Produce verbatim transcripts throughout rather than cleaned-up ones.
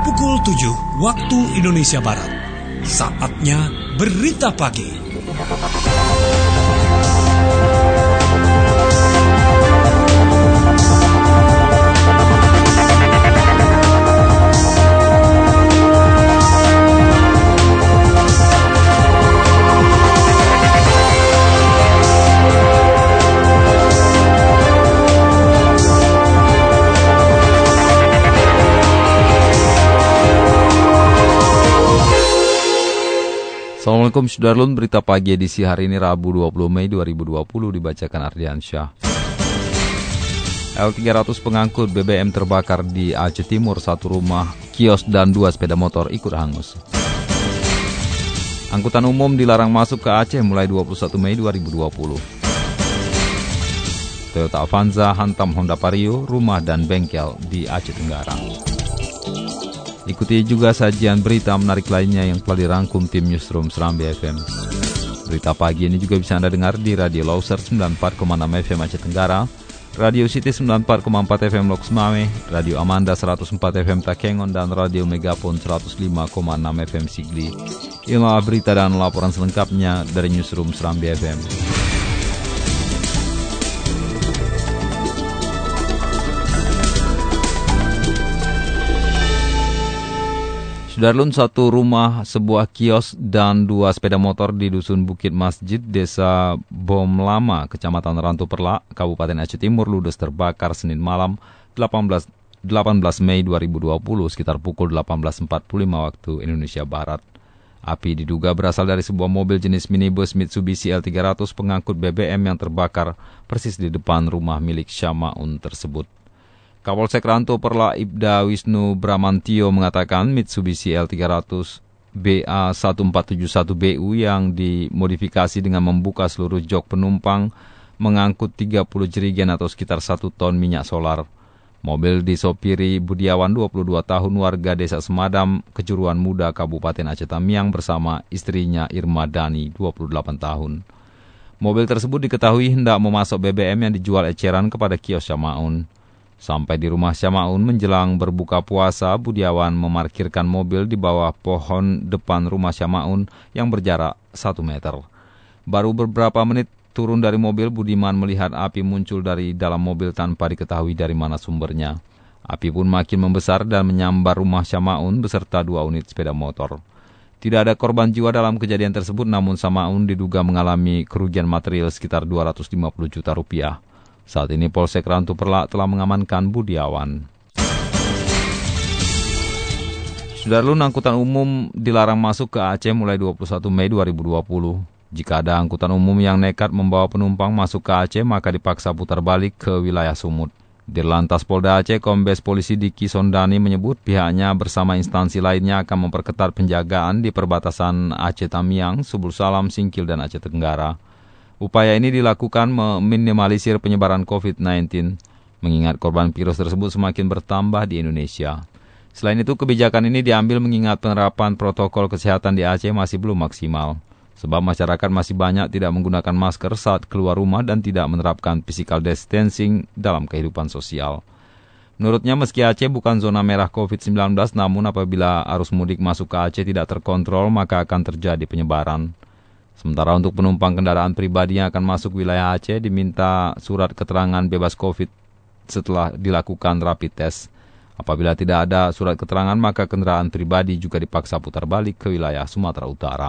pukul tujuh waktu Indonesia Barat. Saatnya Berita Pagi. Assalamualaikum Sudarlun, berita pagi edisi hari ini Rabu dua puluh Mei dua ribu dua puluh dibacakan Ardian Syah. L tiga ratus pengangkut B B M terbakar di Aceh Timur, satu rumah, kios dan dua sepeda motor ikut hangus. Angkutan umum dilarang masuk ke Aceh mulai dua puluh satu Mei dua ribu dua puluh. Toyota Avanza hantam Honda Vario, rumah dan bengkel di Aceh Tenggara. Ikuti juga sajian berita menarik lainnya yang telah dirangkum tim Newsroom Serambi F M. Berita pagi ini juga bisa Anda dengar di Radio Loser sembilan puluh empat koma enam F M Aceh Tenggara, Radio City sembilan puluh empat koma empat F M Loks Mame, Radio Amanda seratus empat F M Takengon, dan Radio Megapon seratus lima koma enam F M Sigli. Inilah berita dan laporan selengkapnya dari Newsroom Serambi F M. Sudarlun, satu rumah, sebuah kios, dan dua sepeda motor di Dusun Bukit Masjid, Desa Bom Lama, Kecamatan Rantu Perlak, Kabupaten Aceh Timur, ludes terbakar Senin malam delapan belas Mei dua ribu dua puluh sekitar pukul delapan belas empat puluh lima waktu Indonesia Barat. Api diduga berasal dari sebuah mobil jenis minibus Mitsubishi L tiga ratus pengangkut B B M yang terbakar persis di depan rumah milik Syamaun tersebut. Kapolsek Rantu Perlak Ibda Wisnu Bramantio mengatakan Mitsubishi L tiga ratus B A satu empat tujuh satu B U yang dimodifikasi dengan membuka seluruh jok penumpang mengangkut tiga puluh jerigen atau sekitar satu ton minyak solar. Mobil disopiri Budiawan dua puluh dua tahun warga Desa Semadam, Kejuruan Muda, Kabupaten Aceh Tamiang bersama istrinya Irma Dani dua puluh delapan tahun. Mobil tersebut diketahui hendak memasok B B M yang dijual eceran kepada kios Syamaun. Sampai di rumah Syamaun menjelang berbuka puasa, Budiawan memarkirkan mobil di bawah pohon depan rumah Syamaun yang berjarak satu meter. Baru beberapa menit turun dari mobil, Budiman melihat api muncul dari dalam mobil tanpa diketahui dari mana sumbernya. Api pun makin membesar dan menyambar rumah Syamaun beserta dua unit sepeda motor. Tidak ada korban jiwa dalam kejadian tersebut, namun Syamaun diduga mengalami kerugian material sekitar dua ratus lima puluh juta rupiah. Saat ini Polsek Rantu Perlak telah mengamankan Budiawan. Sudarlun, angkutan umum dilarang masuk ke Aceh mulai dua puluh satu Mei dua ribu dua puluh. Jika ada angkutan umum yang nekat membawa penumpang masuk ke Aceh, maka dipaksa putar balik ke wilayah Sumut. Dirlantas Polda Aceh, Kombes Polisi Diki Sondani menyebut pihaknya bersama instansi lainnya akan memperketat penjagaan di perbatasan Aceh Tamiang, Subul Salam, Singkil, dan Aceh Tenggara. Upaya ini dilakukan meminimalisir penyebaran covid sembilan belas, mengingat korban virus tersebut semakin bertambah di Indonesia. Selain itu, kebijakan ini diambil mengingat penerapan protokol kesehatan di Aceh masih belum maksimal, sebab masyarakat masih banyak tidak menggunakan masker saat keluar rumah dan tidak menerapkan physical distancing dalam kehidupan sosial. Menurutnya, meski Aceh bukan zona merah covid sembilan belas, namun apabila arus mudik masuk ke Aceh tidak terkontrol, maka akan terjadi penyebaran. Sementara untuk penumpang kendaraan pribadi yang akan masuk wilayah Aceh diminta surat keterangan bebas COVID setelah dilakukan rapid test. Apabila tidak ada surat keterangan, maka kendaraan pribadi juga dipaksa putar balik ke wilayah Sumatera Utara.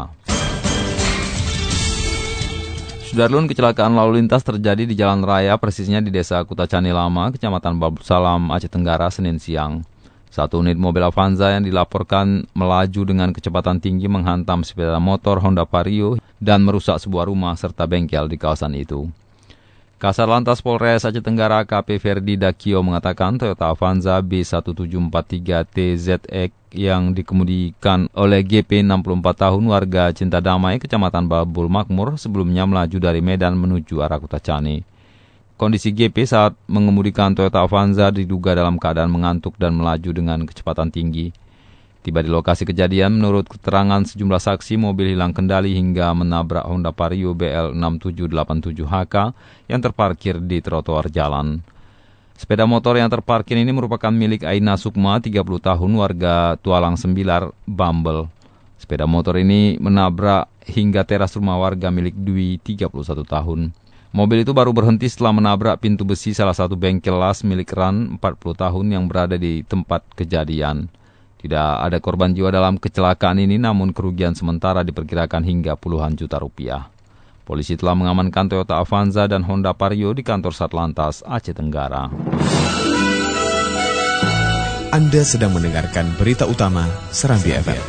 Sudarlun, kecelakaan lalu lintas terjadi di jalan raya persisnya di Desa Kutacani Lama, Kecamatan Babut Salam, Aceh Tenggara, Senin siang. Satu unit mobil Avanza yang dilaporkan melaju dengan kecepatan tinggi menghantam sepeda motor Honda Vario dan merusak sebuah rumah serta bengkel di kawasan itu. Kasar Lantas Polres Aceh Tenggara A K P Ferdi Dakio mengatakan Toyota Avanza B satu tujuh empat tiga T Z X yang dikemudikan oleh G P enam puluh empat tahun warga Cinta Damai, Kecamatan Babul Makmur, sebelumnya melaju dari Medan menuju arah Kutacani. Kondisi G P saat mengemudikan Toyota Avanza diduga dalam keadaan mengantuk dan melaju dengan kecepatan tinggi. Tiba di lokasi kejadian, menurut keterangan sejumlah saksi, mobil hilang kendali hingga menabrak Honda Vario B L enam tujuh delapan tujuh H K yang terparkir di trotoar jalan. Sepeda motor yang terparkir ini merupakan milik Aina Sukma, tiga puluh tahun, warga Tualang Sembilar, Bambel. Sepeda motor ini menabrak hingga teras rumah warga milik Dwi, tiga puluh satu tahun. Mobil itu baru berhenti setelah menabrak pintu besi salah satu bengkel las milik Ran, empat puluh tahun, yang berada di tempat kejadian. Tidak ada korban jiwa dalam kecelakaan ini, namun kerugian sementara diperkirakan hingga puluhan juta rupiah. Polisi telah mengamankan Toyota Avanza dan Honda Vario di kantor Satlantas Aceh Tenggara. Anda sedang mendengarkan berita utama Serambi F M.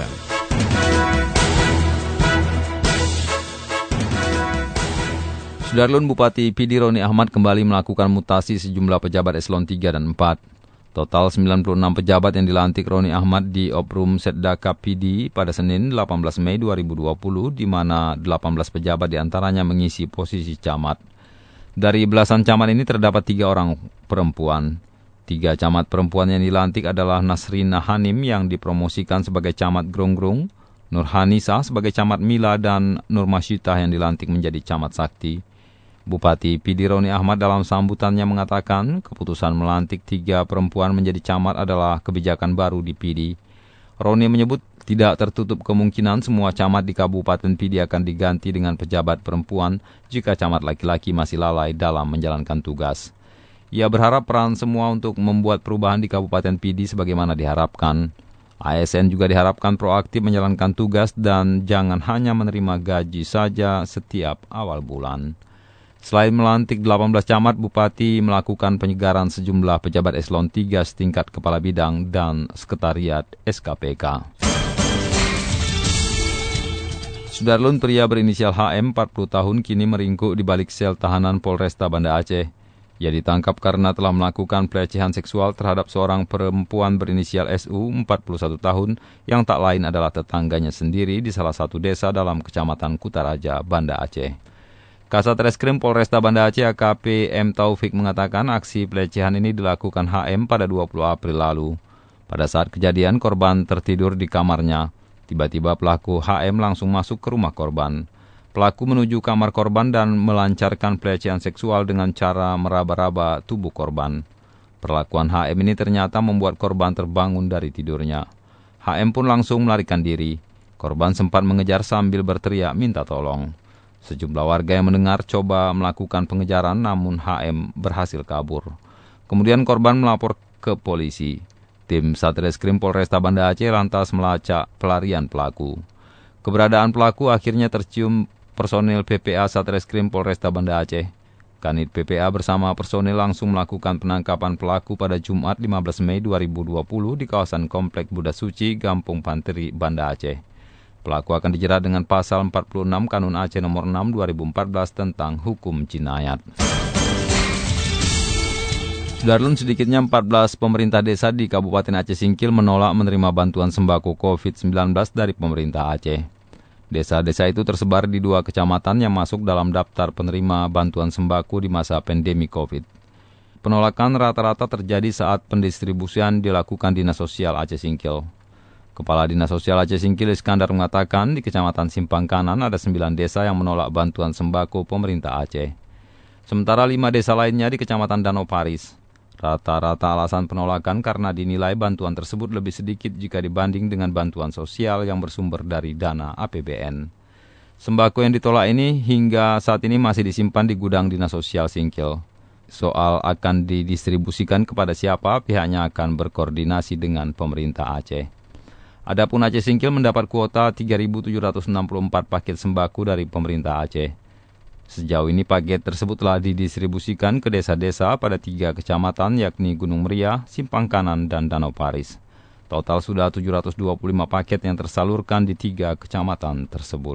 Sudarlun Bupati P D Roni Ahmad kembali melakukan mutasi sejumlah pejabat eselon tiga dan empat. Total sembilan puluh enam pejabat yang dilantik Roni Ahmad di Oprum Setdaka P D pada Senin delapan belas Mei dua ribu dua puluh, di mana delapan belas pejabat diantaranya mengisi posisi camat. Dari belasan camat ini terdapat tiga orang perempuan. Tiga camat perempuan yang dilantik adalah Nasrina Hanim yang dipromosikan sebagai camat Gronggrong, Nur Hanisa sebagai camat Mila, dan Nur Masyitah yang dilantik menjadi camat Sakti. Bupati P D Roni Ahmad dalam sambutannya mengatakan keputusan melantik tiga perempuan menjadi camat adalah kebijakan baru di P D. Roni menyebut tidak tertutup kemungkinan semua camat di Kabupaten P D akan diganti dengan pejabat perempuan jika camat laki-laki masih lalai dalam menjalankan tugas. Ia berharap peran semua untuk membuat perubahan di Kabupaten P D sebagaimana diharapkan. A S N juga diharapkan proaktif menjalankan tugas dan jangan hanya menerima gaji saja setiap awal bulan. Selain melantik delapan belas camat, Bupati melakukan penyegaran sejumlah pejabat eselon tiga setingkat kepala bidang dan sekretariat S K P K. Sudarlun, pria berinisial H M, empat puluh tahun, kini meringkuk di balik sel tahanan Polresta Banda Aceh. Ia ditangkap karena telah melakukan pelecehan seksual terhadap seorang perempuan berinisial S U, empat puluh satu tahun, yang tak lain adalah tetangganya sendiri di salah satu desa dalam Kecamatan Kutaraja, Banda Aceh. Kasat Reskrim Polresta Banda Aceh A K P M Taufik mengatakan aksi pelecehan ini dilakukan H M pada dua puluh April lalu. Pada saat kejadian, korban tertidur di kamarnya. Tiba-tiba pelaku H M langsung masuk ke rumah korban. Pelaku menuju kamar korban dan melancarkan pelecehan seksual dengan cara meraba-raba tubuh korban. Perlakuan H M ini ternyata membuat korban terbangun dari tidurnya. H M pun langsung melarikan diri. Korban sempat mengejar sambil berteriak minta tolong. Sejumlah warga yang mendengar coba melakukan pengejaran, namun H M berhasil kabur. Kemudian korban melapor ke polisi. Tim Satreskrim Polresta Banda Aceh lantas melacak pelarian pelaku. Keberadaan pelaku akhirnya tercium personil P P A Satreskrim Polresta Banda Aceh. Kanit P P A bersama personil langsung melakukan penangkapan pelaku pada Jumat lima belas Mei dua ribu dua puluh di kawasan Komplek Buddha Suci, Gampung Panteri, Banda Aceh. Pelaku akan dijerat dengan pasal empat puluh enam Kanun Aceh nomor enam dua ribu empat belas tentang hukum jinayat. Sudarlun, sedikitnya empat belas pemerintah desa di Kabupaten Aceh Singkil menolak menerima bantuan sembako covid sembilan belas dari pemerintah Aceh. Desa-desa itu tersebar di dua kecamatan yang masuk dalam daftar penerima bantuan sembako di masa pandemi COVID. Penolakan rata-rata terjadi saat pendistribusian dilakukan Dinas Sosial Aceh Singkil. Kepala Dinas Sosial Aceh Singkil Iskandar mengatakan di Kecamatan Simpang Kanan ada sembilan desa yang menolak bantuan sembako pemerintah Aceh. Sementara lima desa lainnya di Kecamatan Danau Paris. Rata-rata alasan penolakan karena dinilai bantuan tersebut lebih sedikit jika dibanding dengan bantuan sosial yang bersumber dari dana A P B N. Sembako yang ditolak ini hingga saat ini masih disimpan di gudang Dinas Sosial Singkil. Soal akan didistribusikan kepada siapa, pihaknya akan berkoordinasi dengan pemerintah Aceh. Adapun Aceh Singkil mendapat kuota tiga ribu tujuh ratus enam puluh empat paket sembako dari pemerintah Aceh. Sejauh ini paket tersebut telah didistribusikan ke desa-desa pada tiga kecamatan yakni Gunung Meriah, Simpang Kanan, dan Danau Paris. Total sudah tujuh ratus dua puluh lima paket yang tersalurkan di tiga kecamatan tersebut.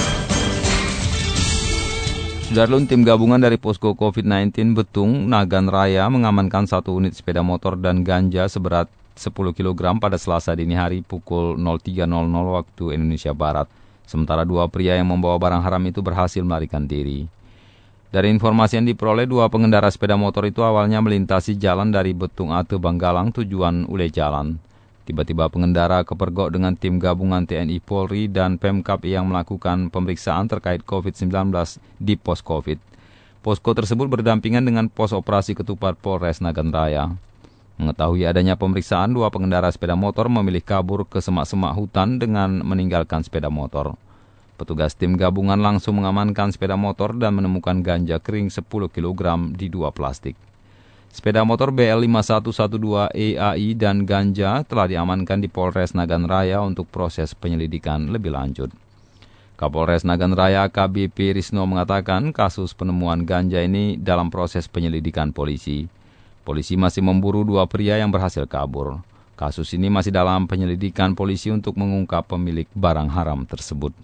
Sudarlun, tim gabungan dari Posko covid sembilan belas Betung, Nagan Raya mengamankan satu unit sepeda motor dan ganja seberat sepuluh kilogram pada Selasa dini hari pukul tiga nol nol waktu Indonesia Barat. Sementara dua pria yang membawa barang haram itu berhasil melarikan diri. Dari informasi yang diperoleh, dua pengendara sepeda motor itu awalnya melintasi jalan dari Betung Ate Banggalang tujuan Ule Jalan. Tiba-tiba pengendara kepergok dengan tim gabungan T N I Polri dan Pemkab yang melakukan pemeriksaan terkait covid sembilan belas di pos COVID. Posko tersebut berdampingan dengan pos operasi ketupat Polres Nagan Raya. Mengetahui adanya pemeriksaan, dua pengendara sepeda motor memilih kabur ke semak-semak hutan dengan meninggalkan sepeda motor. Petugas tim gabungan langsung mengamankan sepeda motor dan menemukan ganja kering sepuluh kilogram di dua plastik. Sepeda motor B L lima satu satu dua E A I dan ganja telah diamankan di Polres Nagan Raya untuk proses penyelidikan lebih lanjut. Kapolres Nagan Raya A K B P Risno mengatakan kasus penemuan ganja ini dalam proses penyelidikan polisi. Polisi masih memburu dua pria yang berhasil kabur. Kasus ini masih dalam penyelidikan polisi untuk mengungkap pemilik barang haram tersebut.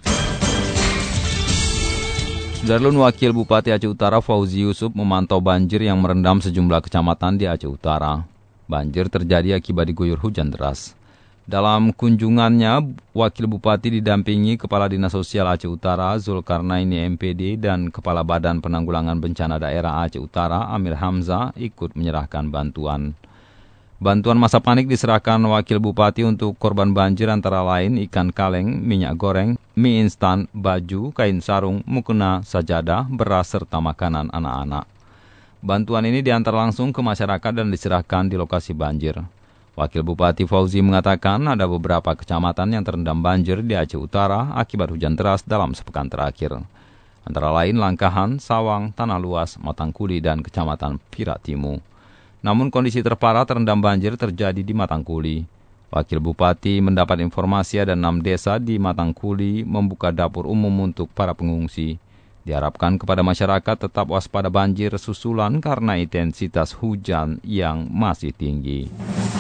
Darlun Wakil Bupati Aceh Utara Fauzi Yusuf memantau banjir yang merendam sejumlah kecamatan di Aceh Utara. Banjir terjadi akibat diguyur hujan deras. Dalam kunjungannya, Wakil Bupati didampingi Kepala Dinas Sosial Aceh Utara Zulkarnaini M P D dan Kepala Badan Penanggulangan Bencana Daerah Aceh Utara Amir Hamzah ikut menyerahkan bantuan. Bantuan masa panik diserahkan Wakil Bupati untuk korban banjir antara lain ikan kaleng, minyak goreng, mie instan, baju, kain sarung, mukena, sajadah, beras, serta makanan anak-anak. Bantuan ini diantar langsung ke masyarakat dan diserahkan di lokasi banjir. Wakil Bupati Fauzi mengatakan ada beberapa kecamatan yang terendam banjir di Aceh Utara akibat hujan deras dalam sepekan terakhir. Antara lain Langkahan, Sawang, Tanah Luas, Matangkuli, dan Kecamatan Piratimu. Namun kondisi terparah terendam banjir terjadi di Matangkuli. Wakil Bupati mendapat informasi ada enam desa di Matangkuli membuka dapur umum untuk para pengungsi. Diharapkan kepada masyarakat tetap waspada banjir susulan karena intensitas hujan yang masih tinggi.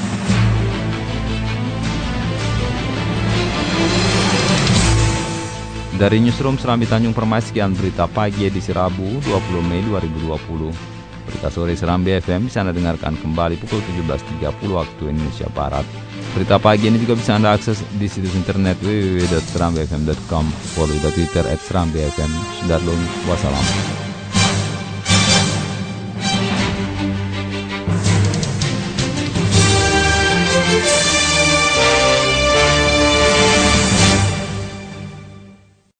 Dari Newsroom Serambi Tanjung Permai, sekian berita pagi edisi Rabu dua puluh Mei dua ribu dua puluh. Berita sore Serambi F M bisa Anda dengarkan kembali pukul tujuh belas tiga puluh waktu Indonesia Barat. Berita pagi ini juga bisa Anda akses di situs internet w w w titik serambi f m titik com. Follow di Twitter at serambi f m. Sudarlun, wassalam.